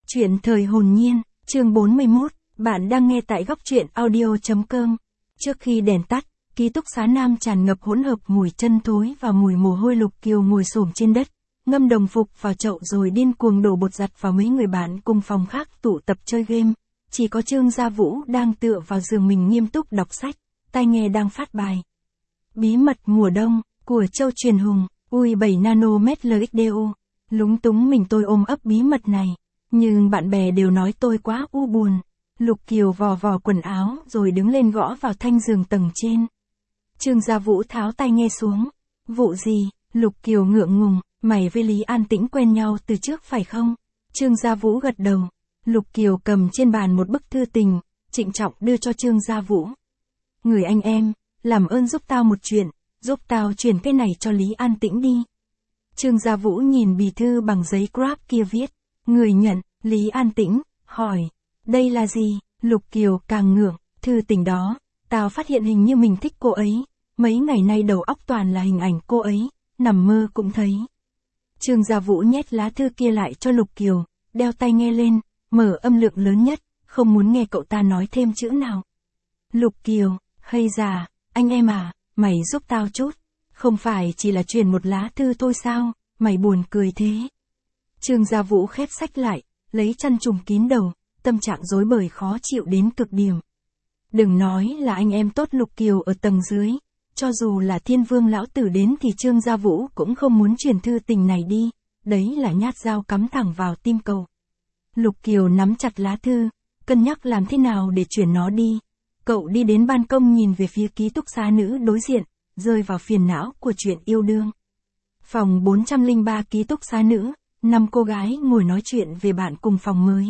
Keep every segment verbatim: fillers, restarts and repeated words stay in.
Chuyện thời hồn nhiên, chương bốn mươi mốt, bạn đang nghe tại góc truyện audio chấm com. Trước khi đèn tắt, ký túc xá nam tràn ngập hỗn hợp mùi chân thối và mùi mồ hôi. Lục Kiều ngồi xổm trên đất, ngâm đồng phục vào chậu rồi điên cuồng đổ bột giặt vào mấy người bạn cùng phòng khác tụ tập chơi game. Chỉ có Trương Gia Vũ đang tựa vào giường mình nghiêm túc đọc sách, tai nghe đang phát bài. Bí mật mùa đông, của Châu Truyền Hùng, ui bảy nanomet lờ ích đê ô. Lúng túng mình tôi ôm ấp bí mật này. Nhưng bạn bè đều nói tôi quá u buồn. Lục Kiều vò vò quần áo rồi đứng lên gõ vào thanh giường tầng trên. Trương Gia Vũ tháo tai nghe xuống. Vụ gì? Lục Kiều ngượng ngùng, mày với Lý An Tĩnh quen nhau từ trước phải không? Trương Gia Vũ gật đầu. Lục Kiều cầm trên bàn một bức thư tình, trịnh trọng đưa cho Trương Gia Vũ. Người anh em, làm ơn giúp tao một chuyện, giúp tao chuyển cái này cho Lý An Tĩnh đi. Trương Gia Vũ nhìn bì thư bằng giấy grab kia viết. Người nhận, Lý An Tĩnh, hỏi. Đây là gì? Lục Kiều càng ngượng, thư tình đó, tao phát hiện hình như mình thích cô ấy. Mấy ngày nay đầu óc toàn là hình ảnh cô ấy, nằm mơ cũng thấy. Trương Gia Vũ nhét lá thư kia lại cho Lục Kiều, đeo tai nghe lên, mở âm lượng lớn nhất, không muốn nghe cậu ta nói thêm chữ nào. Lục Kiều, hay già, anh em à, mày giúp tao chút. Không phải chỉ là truyền một lá thư thôi sao, mày buồn cười thế. Trương Gia Vũ khép sách lại, lấy chăn trùm kín đầu, tâm trạng rối bời khó chịu đến cực điểm. Đừng nói là anh em tốt. Lục Kiều ở tầng dưới, cho dù là Thiên Vương lão tử đến thì Trương Gia Vũ cũng không muốn truyền thư tình này đi, đấy là nhát dao cắm thẳng vào tim cậu. Lục Kiều nắm chặt lá thư, cân nhắc làm thế nào để chuyển nó đi. Cậu đi đến ban công nhìn về phía ký túc xá nữ đối diện, rơi vào phiền não của chuyện yêu đương. Phòng bốn trăm lẻ ba ký túc xá nữ, năm cô gái ngồi nói chuyện về bạn cùng phòng mới.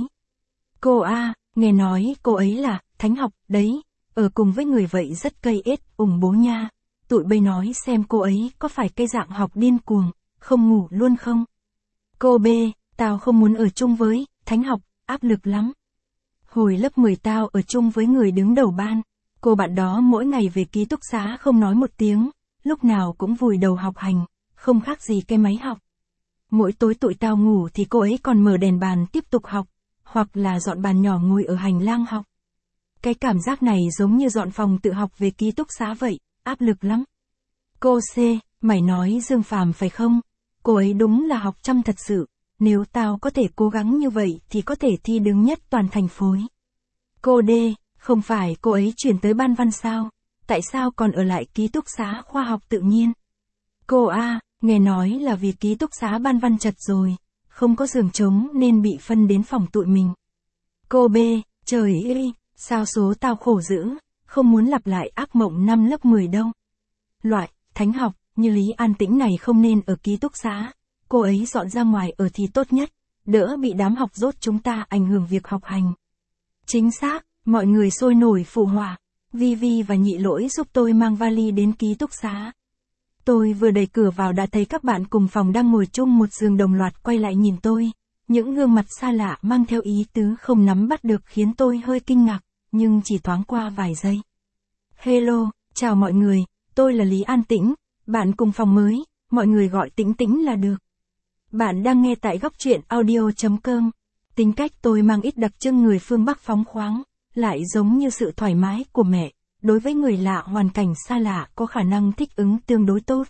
Cô A, nghe nói cô ấy là Thánh Học, đấy, ở cùng với người vậy rất cây ết, ủng bố nha. Tụi bây nói xem cô ấy có phải cái dạng học điên cuồng, không ngủ luôn không? Cô B, tao không muốn ở chung với Thánh Học, áp lực lắm. Hồi lớp mười tao ở chung với người đứng đầu ban, cô bạn đó mỗi ngày về ký túc xá không nói một tiếng, lúc nào cũng vùi đầu học hành, không khác gì cái máy học. Mỗi tối tụi tao ngủ thì cô ấy còn mở đèn bàn tiếp tục học, hoặc là dọn bàn nhỏ ngồi ở hành lang học. Cái cảm giác này giống như dọn phòng tự học về ký túc xá vậy, áp lực lắm. Cô C, mày nói Dương Phàm phải không? Cô ấy đúng là học chăm thật sự, nếu tao có thể cố gắng như vậy thì có thể thi đứng nhất toàn thành phố. Cô D, không phải cô ấy chuyển tới ban văn sao? Tại sao còn ở lại ký túc xá khoa học tự nhiên? Cô A, nghe nói là vì ký túc xá ban văn chật rồi, không có giường trống nên bị phân đến phòng tụi mình. Cô B, trời ơi, sao số tao khổ dữ, không muốn lặp lại ác mộng năm lớp mười đâu. Loại, Thánh Học, như Lý An Tĩnh này không nên ở ký túc xá, cô ấy dọn ra ngoài ở thì tốt nhất, đỡ bị đám học dốt chúng ta ảnh hưởng việc học hành. Chính xác, mọi người sôi nổi phụ họa, Vi Vi và Nhị Lỗi giúp tôi mang vali đến ký túc xá. Tôi vừa đẩy cửa vào đã thấy các bạn cùng phòng đang ngồi chung một giường đồng loạt quay lại nhìn tôi. Những gương mặt xa lạ mang theo ý tứ không nắm bắt được khiến tôi hơi kinh ngạc, nhưng chỉ thoáng qua vài giây. Hello, chào mọi người, tôi là Lý An Tĩnh, bạn cùng phòng mới, mọi người gọi Tĩnh Tĩnh là được. Bạn đang nghe tại góc truyện audio chấm com. Tính cách tôi mang ít đặc trưng người phương Bắc phóng khoáng, lại giống như sự thoải mái của mẹ. Đối với người lạ hoàn cảnh xa lạ có khả năng thích ứng tương đối tốt.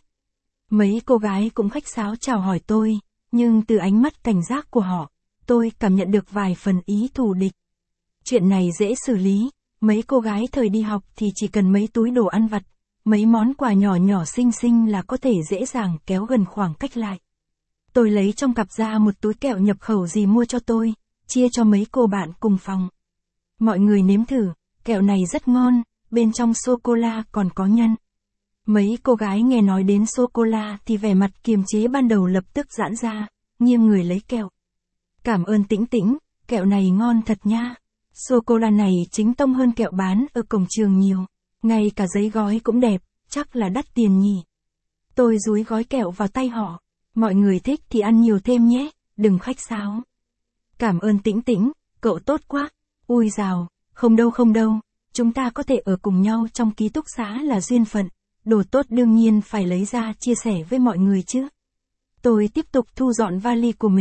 Mấy cô gái cũng khách sáo chào hỏi tôi, nhưng từ ánh mắt cảnh giác của họ, tôi cảm nhận được vài phần ý thù địch. Chuyện này dễ xử lý, mấy cô gái thời đi học thì chỉ cần mấy túi đồ ăn vặt, mấy món quà nhỏ nhỏ xinh xinh là có thể dễ dàng kéo gần khoảng cách lại. Tôi lấy trong cặp ra một túi kẹo nhập khẩu gì mua cho tôi, chia cho mấy cô bạn cùng phòng. Mọi người nếm thử, kẹo này rất ngon. Bên trong sô-cô-la còn có nhân. Mấy cô gái nghe nói đến sô-cô-la thì vẻ mặt kiềm chế ban đầu lập tức giãn ra, nghiêng người lấy kẹo. Cảm ơn Tĩnh Tĩnh, kẹo này ngon thật nha. Sô-cô-la này chính tông hơn kẹo bán ở cổng trường nhiều. Ngay cả giấy gói cũng đẹp, chắc là đắt tiền nhỉ. Tôi dúi gói kẹo vào tay họ. Mọi người thích thì ăn nhiều thêm nhé, đừng khách sáo. Cảm ơn Tĩnh Tĩnh, cậu tốt quá. Ui dào, không đâu không đâu. Chúng ta có thể ở cùng nhau trong ký túc xá là duyên phận, đồ tốt đương nhiên phải lấy ra chia sẻ với mọi người chứ. Tôi tiếp tục thu dọn vali của mình,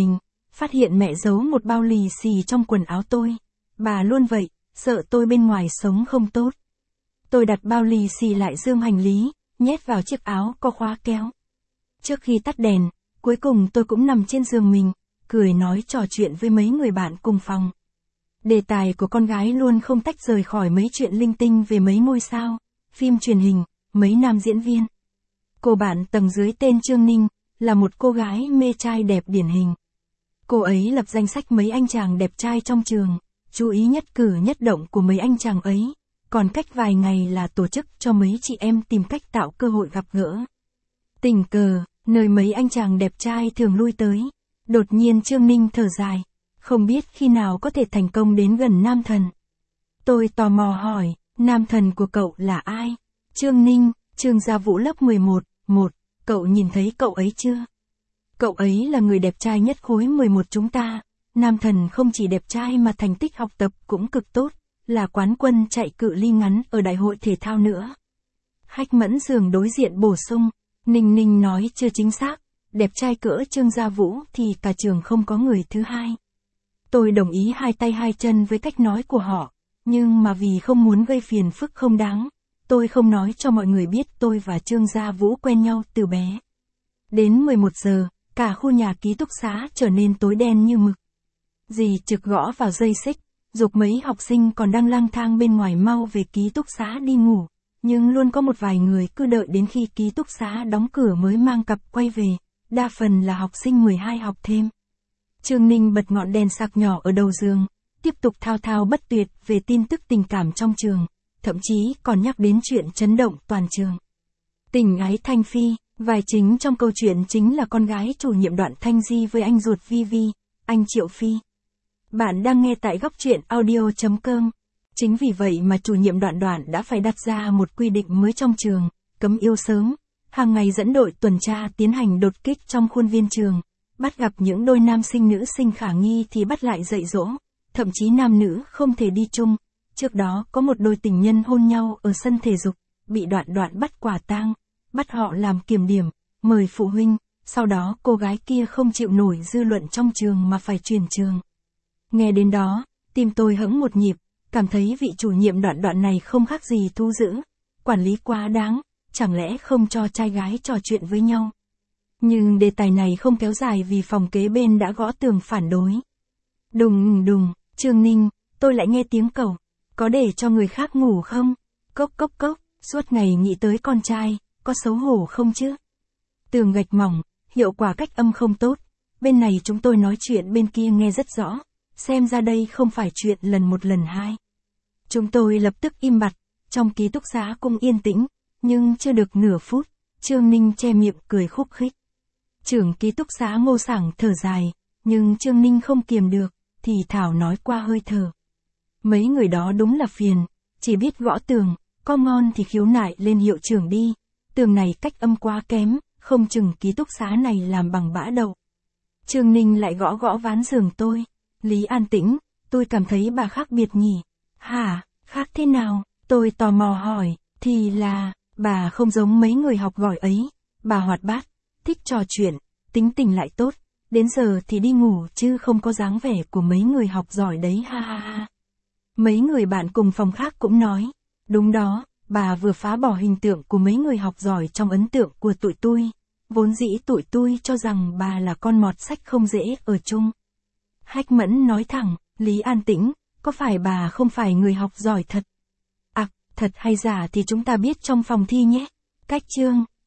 phát hiện mẹ giấu một bao lì xì trong quần áo tôi. Bà luôn vậy, sợ tôi bên ngoài sống không tốt. Tôi đặt bao lì xì lại dương hành lý, nhét vào chiếc áo có khóa kéo. Trước khi tắt đèn, cuối cùng tôi cũng nằm trên giường mình, cười nói trò chuyện với mấy người bạn cùng phòng. Đề tài của con gái luôn không tách rời khỏi mấy chuyện linh tinh về mấy ngôi sao, phim truyền hình, mấy nam diễn viên. Cô bạn tầng dưới tên Trương Ninh, là một cô gái mê trai đẹp điển hình. Cô ấy lập danh sách mấy anh chàng đẹp trai trong trường, chú ý nhất cử nhất động của mấy anh chàng ấy, còn cách vài ngày là tổ chức cho mấy chị em tìm cách tạo cơ hội gặp gỡ. Tình cờ, nơi mấy anh chàng đẹp trai thường lui tới, đột nhiên Trương Ninh thở dài, không biết khi nào có thể thành công đến gần nam thần. Tôi tò mò hỏi, nam thần của cậu là ai? Trương Ninh, Trương Gia Vũ lớp mười một, một, cậu nhìn thấy cậu ấy chưa? Cậu ấy là người đẹp trai nhất khối mười một chúng ta, nam thần không chỉ đẹp trai mà thành tích học tập cũng cực tốt, là quán quân chạy cự ly ngắn ở đại hội thể thao nữa. Hách Mẫn Dường đối diện bổ sung, Ninh Ninh nói chưa chính xác, đẹp trai cỡ Trương Gia Vũ thì cả trường không có người thứ hai. Tôi đồng ý hai tay hai chân với cách nói của họ, nhưng mà vì không muốn gây phiền phức không đáng, tôi không nói cho mọi người biết tôi và Trương Gia Vũ quen nhau từ bé. Đến mười một giờ, cả khu nhà ký túc xá trở nên tối đen như mực. Dì trực gõ vào dây xích, giục mấy học sinh còn đang lang thang bên ngoài mau về ký túc xá đi ngủ, nhưng luôn có một vài người cứ đợi đến khi ký túc xá đóng cửa mới mang cặp quay về, đa phần là học sinh mười hai học thêm. Trương Ninh bật ngọn đèn sạc nhỏ ở đầu giường, tiếp tục thao thao bất tuyệt về tin tức tình cảm trong trường, thậm chí còn nhắc đến chuyện chấn động toàn trường. Tình ái Thanh Phi, vai chính trong câu chuyện chính là con gái chủ nhiệm Đoạn Thanh Di với anh ruột Vi Vi, anh Triệu Phi. Bạn đang nghe tại góc truyện audio chấm com. Chính vì vậy mà chủ nhiệm Đoạn Đoạn đã phải đặt ra một quy định mới trong trường, cấm yêu sớm, hàng ngày dẫn đội tuần tra tiến hành đột kích trong khuôn viên trường, bắt gặp những đôi nam sinh nữ sinh khả nghi thì bắt lại dạy dỗ, thậm chí nam nữ không thể đi chung. Trước đó có một đôi tình nhân hôn nhau ở sân thể dục, bị Đoạn Đoạn bắt quả tang, bắt họ làm kiểm điểm, mời phụ huynh, sau đó cô gái kia không chịu nổi dư luận trong trường mà phải chuyển trường. Nghe đến đó, tim tôi hững một nhịp, cảm thấy vị chủ nhiệm Đoạn Đoạn này không khác gì thú dữ, quản lý quá đáng, chẳng lẽ không cho trai gái trò chuyện với nhau. Nhưng đề tài này không kéo dài vì phòng kế bên đã gõ tường phản đối. Đùng đùng, Trương Ninh, tôi lại nghe tiếng cậu, có để cho người khác ngủ không? Cốc cốc cốc, suốt ngày nghĩ tới con trai, có xấu hổ không chứ? Tường gạch mỏng, hiệu quả cách âm không tốt, bên này chúng tôi nói chuyện bên kia nghe rất rõ, xem ra đây không phải chuyện lần một lần hai. Chúng tôi lập tức im bặt, trong ký túc xá cũng yên tĩnh, nhưng chưa được nửa phút, Trương Ninh che miệng cười khúc khích. Trưởng ký túc xá Ngô Sảng thở dài, nhưng Trương Ninh không kiềm được, thì thảo nói qua hơi thở. Mấy người đó đúng là phiền, chỉ biết gõ tường, có ngon thì khiếu nại lên hiệu trưởng đi, tường này cách âm quá kém, không chừng ký túc xá này làm bằng bã đậu. Trương Ninh lại gõ gõ ván giường tôi, Lý An Tĩnh, tôi cảm thấy bà khác biệt nhỉ. Hả, khác thế nào? Tôi tò mò hỏi, thì là, bà không giống mấy người học giỏi ấy, bà hoạt bát, thích trò chuyện, tính tình lại tốt, đến giờ thì đi ngủ chứ không có dáng vẻ của mấy người học giỏi đấy ha ha ha. Mấy người bạn cùng phòng khác cũng nói, đúng đó, bà vừa phá bỏ hình tượng của mấy người học giỏi trong ấn tượng của tụi tôi, vốn dĩ tụi tôi cho rằng bà là con mọt sách không dễ ở chung. Hách Mẫn nói thẳng, Lý An Tĩnh, có phải bà không phải người học giỏi thật? À, thật hay giả thì chúng ta biết trong phòng thi nhé. Cách chương.